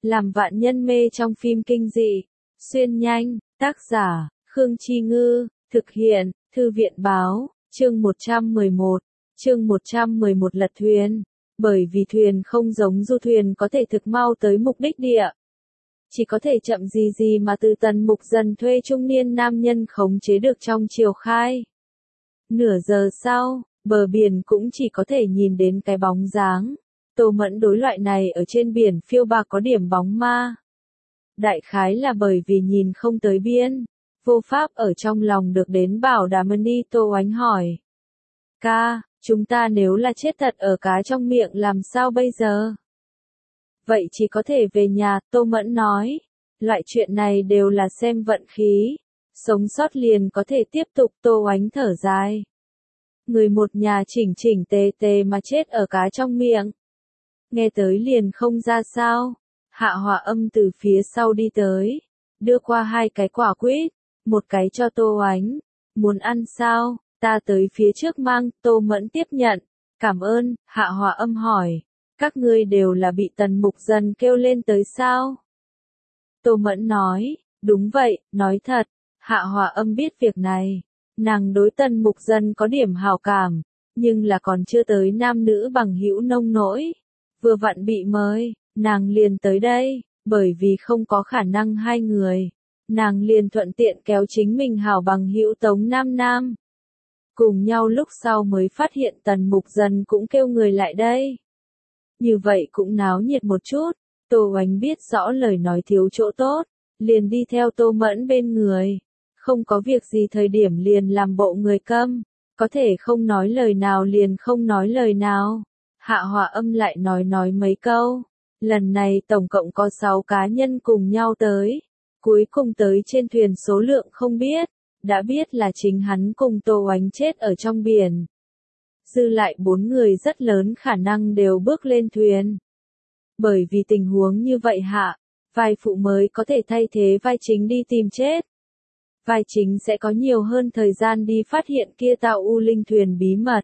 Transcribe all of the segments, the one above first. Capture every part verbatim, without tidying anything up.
làm vạn nhân mê trong phim kinh dị. Xuyên nhanh, tác giả, Khương Chi Ngư, thực hiện, Thư viện Báo, chương một trăm mười một, chương một trăm mười một lật thuyền. Bởi vì thuyền không giống du thuyền có thể thực mau tới mục đích địa. Chỉ có thể chậm gì gì mà từ Tần Mục Dần thuê trung niên nam nhân khống chế được trong chiều khai. Nửa giờ sau, bờ biển cũng chỉ có thể nhìn đến cái bóng dáng. Tô Mẫn đối loại này ở trên biển phiêu bạc có điểm bóng ma. Đại khái là bởi vì nhìn không tới biên, vô pháp ở trong lòng được đến bảo đảm đi. Tô Oánh hỏi. Ca, chúng ta nếu là chết thật ở cá trong miệng làm sao bây giờ? Vậy chỉ có thể về nhà, Tô Mẫn nói. Loại chuyện này đều là xem vận khí. Sống sót liền có thể tiếp tục. Tô Oánh thở dài. Người một nhà chỉnh chỉnh tề tề mà chết ở cá trong miệng. Nghe tới liền không ra sao. Hạ Hòa Âm từ phía sau đi tới. Đưa qua hai cái quả quýt. Một cái cho Tô Oánh. Muốn ăn sao? Ta tới phía trước mang. Tô Mẫn tiếp nhận. Cảm ơn. Hạ Hòa Âm hỏi. Các ngươi đều là bị Tần Mục Dần kêu lên tới sao? Tô Mẫn nói. Đúng vậy, nói thật. Hạ Hòa Âm biết việc này. Nàng đối Tần Mục Dần có điểm hảo cảm. Nhưng là còn chưa tới nam nữ bằng hữu nông nỗi. Vừa vặn bị mời, nàng liền tới đây. Bởi vì không có khả năng hai người. Nàng liền thuận tiện kéo chính mình hảo bằng hữu Tống Nam Nam. Cùng nhau lúc sau mới phát hiện Tần Mục Dần cũng kêu người lại đây. Như vậy cũng náo nhiệt một chút. Tô Oánh biết rõ lời nói thiếu chỗ tốt. Liền đi theo Tô Mẫn bên người. Không có việc gì thời điểm liền làm bộ người câm. Có thể không nói lời nào liền không nói lời nào. Hạ Hòa Âm lại nói nói mấy câu. Lần này tổng cộng có sáu cá nhân cùng nhau tới. Cuối cùng tới trên thuyền số lượng không biết. Đã biết là chính hắn cùng Tô Oánh chết ở trong biển. Dư lại bốn người rất lớn khả năng đều bước lên thuyền. Bởi vì tình huống như vậy hạ, vai phụ mới có thể thay thế vai chính đi tìm chết. Vai chính sẽ có nhiều hơn thời gian đi phát hiện kia tạo u linh thuyền bí mật.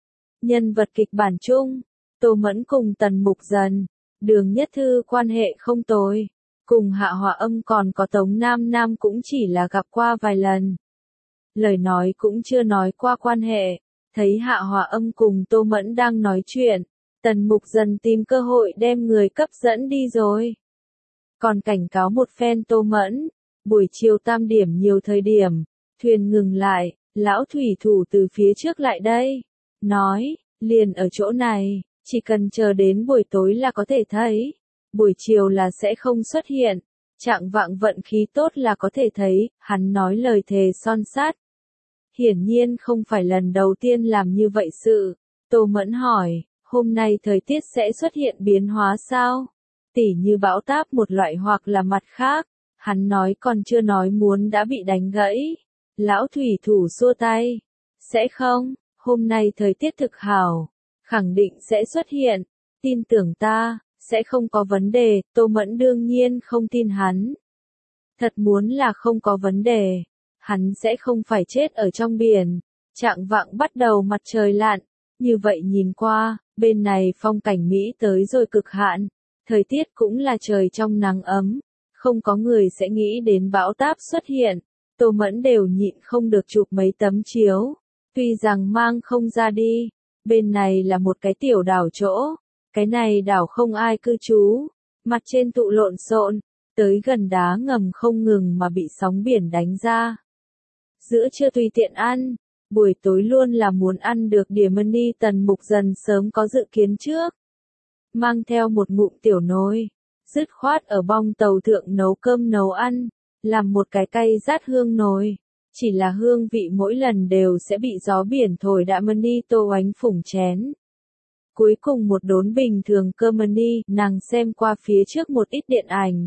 Nhân vật kịch bản chung, Tô Mẫn cùng Tần Mục Dần, Đường Nhất Thư quan hệ không tồi. Cùng Hạ Hòa Âm còn có Tống Nam Nam cũng chỉ là gặp qua vài lần. Lời nói cũng chưa nói qua quan hệ. Thấy Hạ Hòa Âm cùng Tô Mẫn đang nói chuyện, Tần Mục Dần tìm cơ hội đem người cấp dẫn đi rồi. Còn cảnh cáo một phen Tô Mẫn, buổi chiều tam điểm nhiều thời điểm, thuyền ngừng lại, lão thủy thủ từ phía trước lại đây. Nói, liền ở chỗ này, chỉ cần chờ đến buổi tối là có thể thấy. Buổi chiều là sẽ không xuất hiện, trạng vạng vận khí tốt là có thể thấy. Hắn nói lời thề son sắt. Hiển nhiên không phải lần đầu tiên làm như vậy sự. Tô Mẫn hỏi, hôm nay thời tiết sẽ xuất hiện biến hóa sao? Tỉ như bão táp một loại hoặc là mặt khác. Hắn nói còn chưa nói muốn đã bị đánh gãy. Lão thủy thủ xua tay. Sẽ không, hôm nay thời tiết thực hảo. Khẳng định sẽ xuất hiện. Tin tưởng ta, sẽ không có vấn đề. Tô Mẫn đương nhiên không tin hắn. Thật muốn là không có vấn đề. Hắn sẽ không phải chết ở trong biển. Trạng vạng bắt đầu mặt trời lặn. Như vậy nhìn qua, bên này phong cảnh Mỹ tới rồi cực hạn. Thời tiết cũng là trời trong nắng ấm. Không có người sẽ nghĩ đến bão táp xuất hiện. Tô Mẫn đều nhịn không được chụp mấy tấm chiếu. Tuy rằng mang không ra đi. Bên này là một cái tiểu đảo chỗ. Cái này đảo không ai cư trú. Mặt trên tụ lộn xộn. Tới gần đá ngầm không ngừng mà bị sóng biển đánh ra. Giữa trưa tùy tiện ăn, buổi tối luôn là muốn ăn được điểm mani. Tần Mục Dần sớm có dự kiến trước. Mang theo một ngụm tiểu nồi, dứt khoát ở bong tàu thượng nấu cơm nấu ăn, làm một cái cay rát hương nồi. Chỉ là hương vị mỗi lần đều sẽ bị gió biển thổi đã mani. Tô Oánh phủng chén. Cuối cùng một đốn bình thường cơm mani, nàng xem qua phía trước một ít điện ảnh.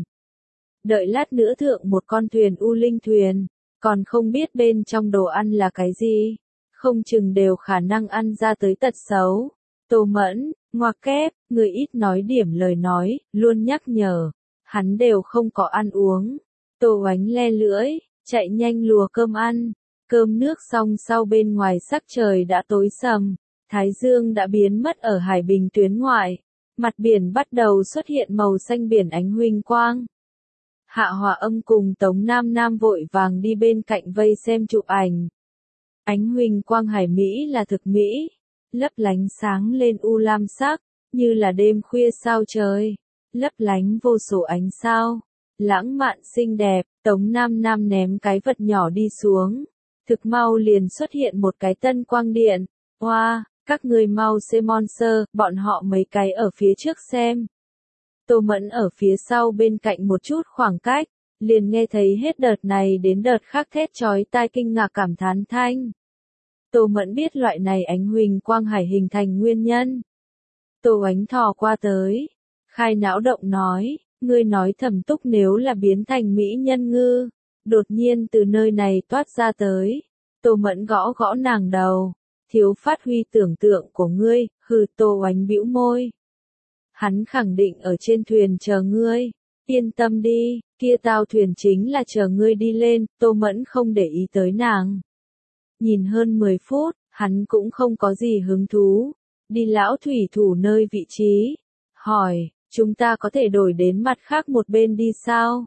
Đợi lát nữa thượng một con thuyền u linh thuyền. Còn không biết bên trong đồ ăn là cái gì. Không chừng đều khả năng ăn ra tới tật xấu. Tô Mẫn, ngoặc kép, người ít nói điểm lời nói, luôn nhắc nhở. Hắn đều không có ăn uống. Tô Oánh le lưỡi, chạy nhanh lùa cơm ăn. Cơm nước xong sau bên ngoài sắc trời đã tối sầm. Thái dương đã biến mất ở hải bình tuyến ngoại. Mặt biển bắt đầu xuất hiện màu xanh biển ánh huỳnh quang. Hạ Hòa Âm cùng Tống Nam Nam vội vàng đi bên cạnh vây xem chụp ảnh. Ánh huỳnh quang hải mỹ là thực mỹ, lấp lánh sáng lên u lam sắc, như là đêm khuya sao trời, lấp lánh vô số ánh sao, lãng mạn xinh đẹp. Tống Nam Nam ném cái vật nhỏ đi xuống, thực mau liền xuất hiện một cái tân quang điện. Hoa, wow, các người mau xem monster, bọn họ mấy cái ở phía trước xem. Tô Mẫn ở phía sau bên cạnh một chút khoảng cách, liền nghe thấy hết đợt này đến đợt khác thét chói tai kinh ngạc cảm thán thanh. Tô Mẫn biết loại này ánh huỳnh quang hải hình thành nguyên nhân. Tô Ánh thò qua tới, khai não động nói, ngươi nói Thẩm Túc nếu là biến thành mỹ nhân ngư, đột nhiên từ nơi này toát ra tới. Tô Mẫn gõ gõ nàng đầu, thiếu phát huy tưởng tượng của ngươi, hừ. Tô Ánh bĩu môi. Hắn khẳng định ở trên thuyền chờ ngươi, yên tâm đi, kia tao thuyền chính là chờ ngươi đi lên. Tô Mẫn không để ý tới nàng. Nhìn hơn mười phút, hắn cũng không có gì hứng thú, đi lão thủy thủ nơi vị trí, hỏi, chúng ta có thể đổi đến mặt khác một bên đi sao?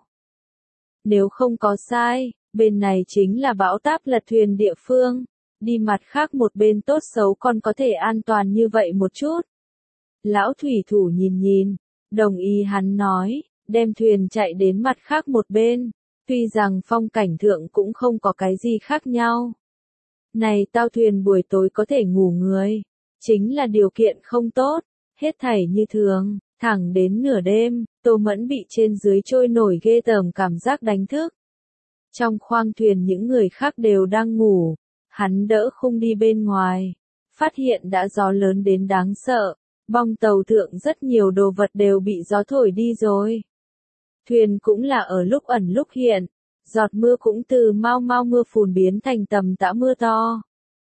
Nếu không có sai, bên này chính là bão táp lật thuyền địa phương, đi mặt khác một bên tốt xấu còn có thể an toàn như vậy một chút. Lão thủy thủ nhìn nhìn, đồng ý hắn nói, đem thuyền chạy đến mặt khác một bên, tuy rằng phong cảnh thượng cũng không có cái gì khác nhau. Này tao thuyền buổi tối có thể ngủ người, chính là điều kiện không tốt, hết thảy như thường, thẳng đến nửa đêm, Tô Mẫn bị trên dưới trôi nổi ghê tởm cảm giác đánh thức. Trong khoang thuyền những người khác đều đang ngủ, hắn đỡ khung đi bên ngoài, phát hiện đã gió lớn đến đáng sợ, bong tàu thượng rất nhiều đồ vật đều bị gió thổi đi rồi. Thuyền cũng là ở lúc ẩn lúc hiện, giọt mưa cũng từ mau mau mưa phùn biến thành tầm tã mưa to.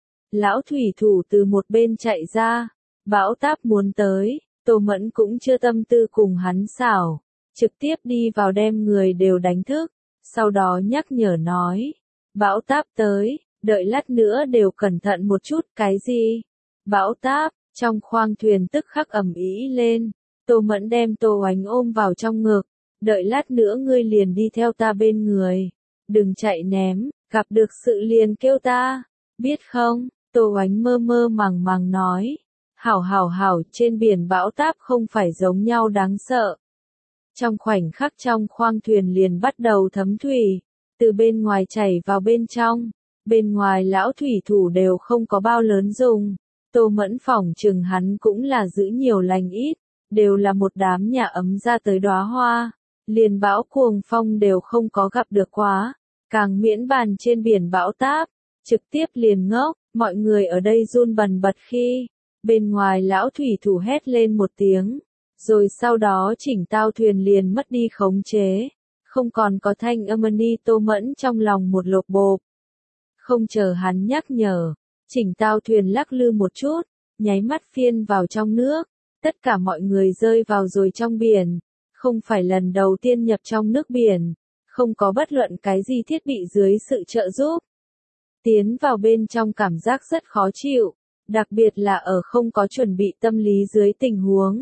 Lão thủy thủ từ một bên chạy ra, bão táp muốn tới, Tô Mẫn cũng chưa tâm tư cùng hắn xảo, trực tiếp đi vào đem người đều đánh thức, sau đó nhắc nhở nói, bão táp tới, đợi lát nữa đều cẩn thận một chút. Cái gì? Bão táp, trong khoang thuyền tức khắc ầm ĩ lên, Tô Mẫn đem Tô Ánh ôm vào trong ngực, đợi lát nữa ngươi liền đi theo ta bên người, đừng chạy ném, gặp được sự liền kêu ta, biết không? Tô Ánh mơ mơ màng màng nói, hảo hảo hảo, trên biển bão táp không phải giống nhau đáng sợ. Trong khoảnh khắc trong khoang thuyền liền bắt đầu thấm thủy, từ bên ngoài chảy vào bên trong, bên ngoài lão thủy thủ đều không có bao lớn dùng. Tô Mẫn phỏng chừng hắn cũng là giữ nhiều lành ít, đều là một đám nhà ấm ra tới đóa hoa, liền bão cuồng phong đều không có gặp được quá, càng miễn bàn trên biển bão táp, trực tiếp liền ngốc. Mọi người ở đây run bần bật khi, bên ngoài lão thủy thủ hét lên một tiếng, rồi sau đó chỉnh tao thuyền liền mất đi khống chế, không còn có thanh âm ni. Tô Mẫn trong lòng một lột bộp. Không chờ hắn nhắc nhở, chỉnh tao thuyền lắc lư một chút, nháy mắt phiên vào trong nước, tất cả mọi người rơi vào rồi trong biển, không phải lần đầu tiên nhập trong nước biển, không có bất luận cái gì thiết bị dưới sự trợ giúp. Tiến vào bên trong cảm giác rất khó chịu, đặc biệt là ở không có chuẩn bị tâm lý dưới tình huống.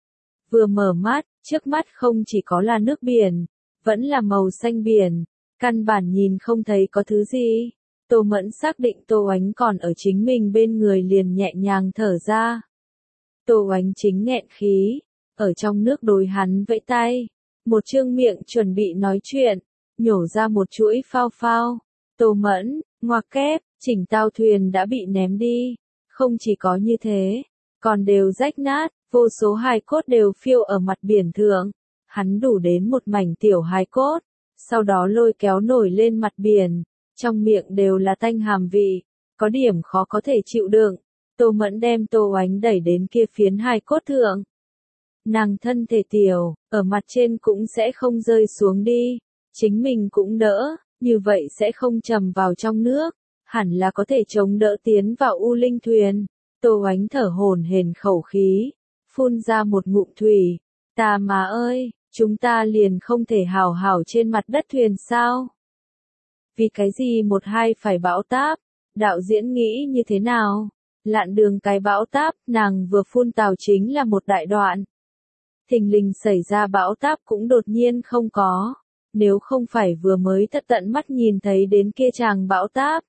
Vừa mở mắt, trước mắt không chỉ có là nước biển, vẫn là màu xanh biển, căn bản nhìn không thấy có thứ gì. Tô Mẫn xác định Tô Ánh còn ở chính mình bên người liền nhẹ nhàng thở ra. Tô Ánh chính nghẹn khí, ở trong nước đối hắn vẫy tay, một trương miệng chuẩn bị nói chuyện, nhổ ra một chuỗi phao phao. Tô Mẫn, ngoặc kép, chỉnh tao thuyền đã bị ném đi, không chỉ có như thế, còn đều rách nát, vô số hài cốt đều phiêu ở mặt biển thượng. Hắn đủ đến một mảnh tiểu hài cốt, sau đó lôi kéo nổi lên mặt biển, trong miệng đều là tanh hàm vị, có điểm khó có thể chịu đựng. Tô Mẫn đem Tô Ánh đẩy đến kia phiến hài cốt thượng. Nàng thân thể tiểu, ở mặt trên cũng sẽ không rơi xuống đi, chính mình cũng đỡ, như vậy sẽ không trầm vào trong nước, hẳn là có thể chống đỡ tiến vào U Linh thuyền. Tô Ánh thở hổn hển khẩu khí, phun ra một ngụm thủy. Ta má ơi, chúng ta liền không thể hảo hảo trên mặt đất thuyền sao? Vì cái gì một hai phải bão táp? Đạo diễn nghĩ như thế nào? Lạn đường cái bão táp, nàng vừa phun tào chính là một đại đoạn, thình lình xảy ra bão táp cũng đột nhiên không có. Nếu không phải vừa mới tận tận mắt nhìn thấy đến kia tràng bão táp,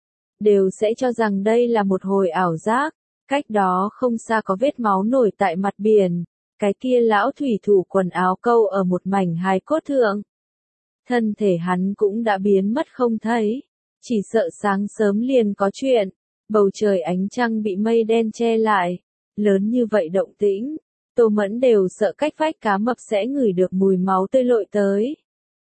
đều sẽ cho rằng đây là một hồi ảo giác. Cách đó không xa có vết máu nổi tại mặt biển, cái kia lão thủy thủ quần áo câu ở một mảnh hài cốt thượng. Thân thể hắn cũng đã biến mất không thấy, chỉ sợ sáng sớm liền có chuyện. Bầu trời ánh trăng bị mây đen che lại, lớn như vậy động tĩnh, Tô Mẫn đều sợ cách vách cá mập sẽ ngửi được mùi máu tươi lội tới.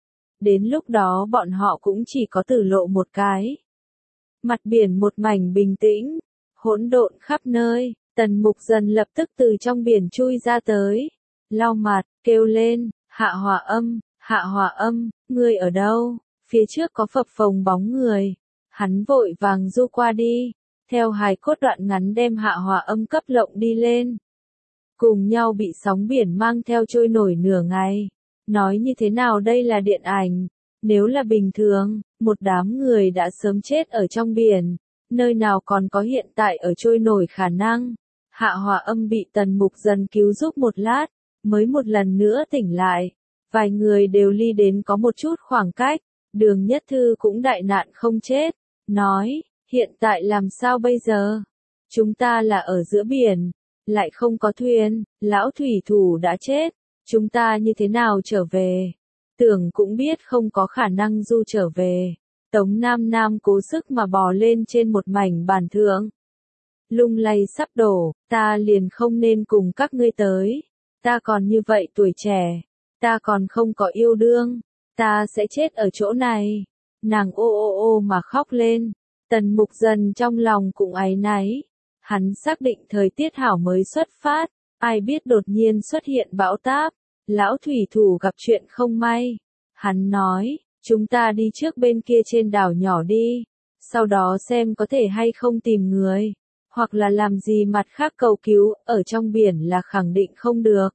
Đến lúc đó bọn họ cũng chỉ có tử lộ một cái. Mặt biển một mảnh bình tĩnh, hỗn độn khắp nơi, Tần Mục Dần lập tức từ trong biển chui ra tới, lau mặt, kêu lên, Hạ Hòa Âm, Hạ Hòa Âm, ngươi ở đâu? Phía trước có phập phồng bóng người, hắn vội vàng du qua đi, theo hài cốt đoạn ngắn đem Hạ Hòa Âm cấp lộng đi lên. Cùng nhau bị sóng biển mang theo trôi nổi nửa ngày. Nói như thế nào đây là điện ảnh, nếu là bình thường, một đám người đã sớm chết ở trong biển, nơi nào còn có hiện tại ở trôi nổi khả năng. Hạ Hòa Âm bị Tần Mục Dần cứu giúp một lát, mới một lần nữa tỉnh lại. Vài người đều ly đến có một chút khoảng cách, Đường Nhất Thư cũng đại nạn không chết, nói, hiện tại làm sao bây giờ? Chúng ta là ở giữa biển, lại không có thuyền, lão thủy thủ đã chết, chúng ta như thế nào trở về? Tưởng cũng biết không có khả năng du trở về. Tống Nam Nam cố sức mà bò lên trên một mảnh bàn thượng. Lung lay sắp đổ, ta liền không nên cùng các ngươi tới. Ta còn như vậy tuổi trẻ, ta còn không có yêu đương, ta sẽ chết ở chỗ này. Nàng ô ô ô mà khóc lên. Tần Mục Dần trong lòng cũng áy náy. Hắn xác định thời tiết hảo mới xuất phát, ai biết đột nhiên xuất hiện bão táp. Lão thủy thủ gặp chuyện không may. Hắn nói, chúng ta đi trước bên kia trên đảo nhỏ đi, sau đó xem có thể hay không tìm người, hoặc là làm gì mặt khác cầu cứu, ở trong biển là khẳng định không được.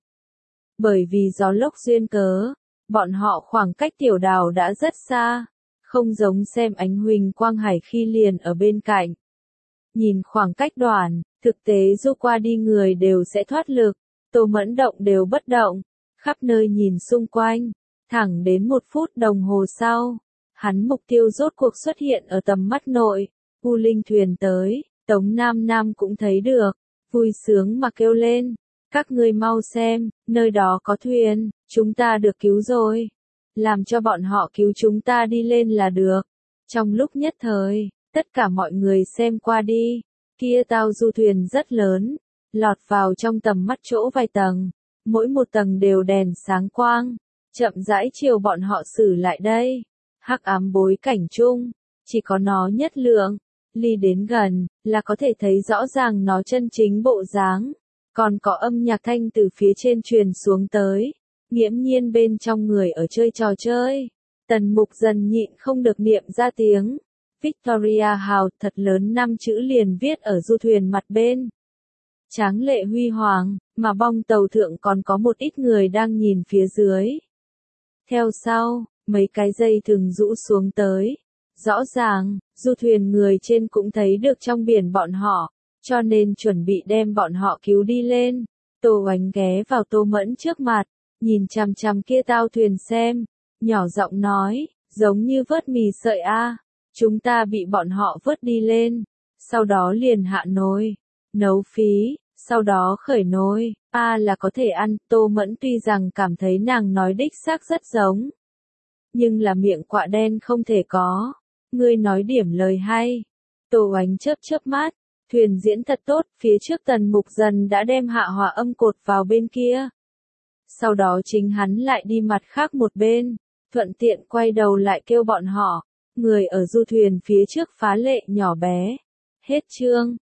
Bởi vì gió lốc duyên cớ, bọn họ khoảng cách tiểu đảo đã rất xa, không giống xem ánh huỳnh quang hải khi liền ở bên cạnh. Nhìn khoảng cách đoạn, thực tế du qua đi người đều sẽ thoát lực, Tô Mẫn động đều bất động, khắp nơi nhìn xung quanh, thẳng đến một phút đồng hồ sau, hắn mục tiêu rốt cuộc xuất hiện ở tầm mắt nội, U Linh thuyền tới, Tống Nam Nam cũng thấy được, vui sướng mà kêu lên, các ngươi mau xem, nơi đó có thuyền, chúng ta được cứu rồi, làm cho bọn họ cứu chúng ta đi lên là được. Trong lúc nhất thời, tất cả mọi người xem qua đi, kia tàu du thuyền rất lớn, lọt vào trong tầm mắt chỗ vài tầng, mỗi một tầng đều đèn sáng quang, chậm rãi chiều bọn họ xử lại đây. Hắc ám bối cảnh chung, chỉ có nó nhất lượng, ly đến gần, là có thể thấy rõ ràng nó chân chính bộ dáng, còn có âm nhạc thanh từ phía trên truyền xuống tới, nghiễm nhiên bên trong người ở chơi trò chơi. Tần Mục Dần nhịn không được niệm ra tiếng, Victoria House thật lớn năm chữ liền viết ở du thuyền mặt bên. Tráng lệ huy hoàng, mà bong tàu thượng còn có một ít người đang nhìn phía dưới. Theo sau, mấy cái dây thừng rũ xuống tới. Rõ ràng, du thuyền người trên cũng thấy được trong biển bọn họ, cho nên chuẩn bị đem bọn họ cứu đi lên. Tô Oánh ghé vào Tô Mẫn trước mặt, nhìn chằm chằm kia tao thuyền xem, nhỏ giọng nói, giống như vớt mì sợi a, chúng ta bị bọn họ vớt đi lên, sau đó liền hạ nồi, nấu phí, sau đó khởi nồi, a là có thể ăn. Tô Mẫn tuy rằng cảm thấy nàng nói đích xác rất giống, nhưng là miệng quạ đen không thể có. Ngươi nói điểm lời hay. Tô Oánh chớp chớp mắt, thuyền diễn thật tốt, phía trước Tần Mục Dần đã đem Hạ Hòa Âm cột vào bên kia. Sau đó chính hắn lại đi mặt khác một bên, thuận tiện quay đầu lại kêu bọn họ, người ở du thuyền phía trước phá lệ nhỏ bé. Hết chương.